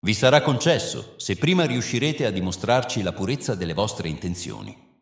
Vi sarà concesso se prima riuscirete a dimostrarci la purezza delle vostre intenzioni.